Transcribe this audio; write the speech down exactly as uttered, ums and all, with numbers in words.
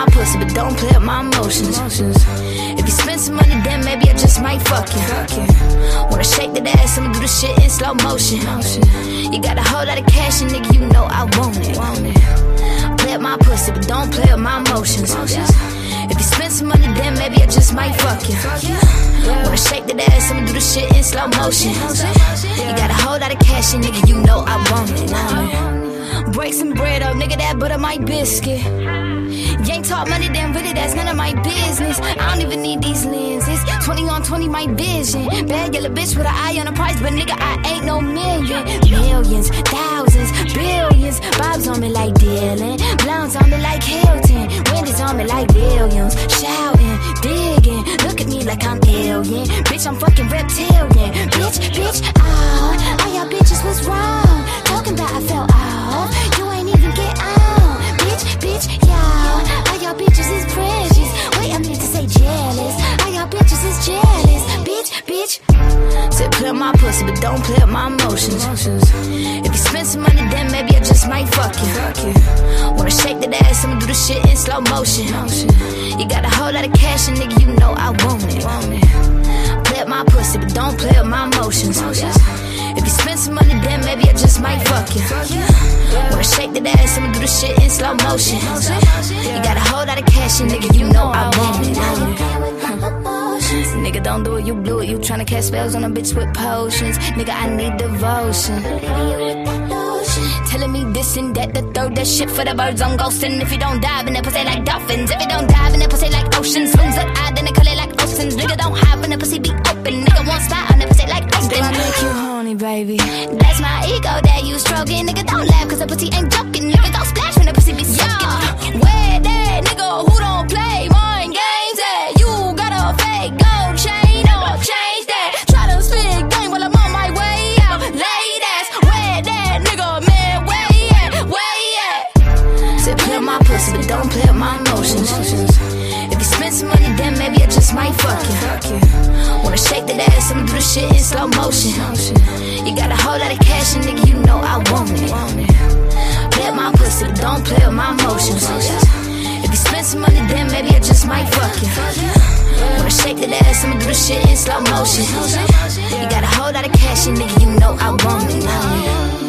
my pussy, but don't play with my emotions. If you spend some money, then maybe I just might fuck you. Wanna shake that ass, I'ma do the shit in slow motion. You got a whole lot of cash, and nigga, you know I want it. Play with my pussy, but don't play with my emotions. If you spend some money, then maybe I just might fuck you. Wanna shake that ass, I'ma do the shit in slow motion. You got a whole lot of cash, and nigga, you know I want it. Break some bread up, nigga, that butter my biscuit. You ain't talk money, then really that's none of my business. I don't even need these lenses. Twenty on twenty, my vision. Bad yellow bitch with an eye on the price, but nigga, I ain't no million. Millions, thousands, billions. Bob's on me like Dylan, blondes on me like Hilton, Wendy's on me like Williams. Shouting, digging, look at me like I'm alien. Bitch, I'm fucking reptilian. Bitch, bitch, ah, all y'all bitches was wrong. Talking about I fell off, you ain't even get on. Bitch, bitch, y'all, all y'all bitches is precious. Wait, I meant to say jealous. All y'all bitches is jealous. Bitch, bitch. Said play with my pussy, but don't play with my emotions. If you spend some money, then maybe I just might fuck you. Wanna shake that ass, I'ma do the shit in slow motion. You got a whole lot of cash, and nigga, you know I want it. Play with my pussy, but don't play with my emotions. If you spend some money, then maybe I just might fuck you. Wanna shake that ass, I'ma do the shit in slow motion. You got a whole lot of cash, and nigga, you know I want it. Nigga, don't do it, you blew it. You tryna cast spells on a bitch with potions. Nigga, I need devotion. Telling me this and that, the third, that shit for the birds on ghosting. If you don't dive in that pussy like dolphins, if you don't dive in that pussy like oceans, swings up eye, then they call it like oceans. Nigga, don't hide when the pussy be open. Nigga, won't spot on that pussy like Austin. I make you horny, baby. That's my ego that you stroking. Nigga, don't laugh, cause the pussy ain't joking. Nigga, don't splash when the pussy be soaking. Where that nigga who don't play mind games at? You got a fake gold chain or change that. Try to spit game while I'm on my way out. Ladies, where that nigga, man, where at, where at? Said play with my pussy, but don't play with my emotions. If you spend some money, then maybe I just might fuck you. Wanna shake that ass, I'ma do the shit in slow motion. You got a whole lot of cash, and nigga, you know I want it. Play with my pussy, but don't play with my emotions. If you spend some money, then maybe I just might fuck you. Wanna shake that ass, I'ma do the shit in slow motion. You got a whole lot of cash, and nigga, you know I want it.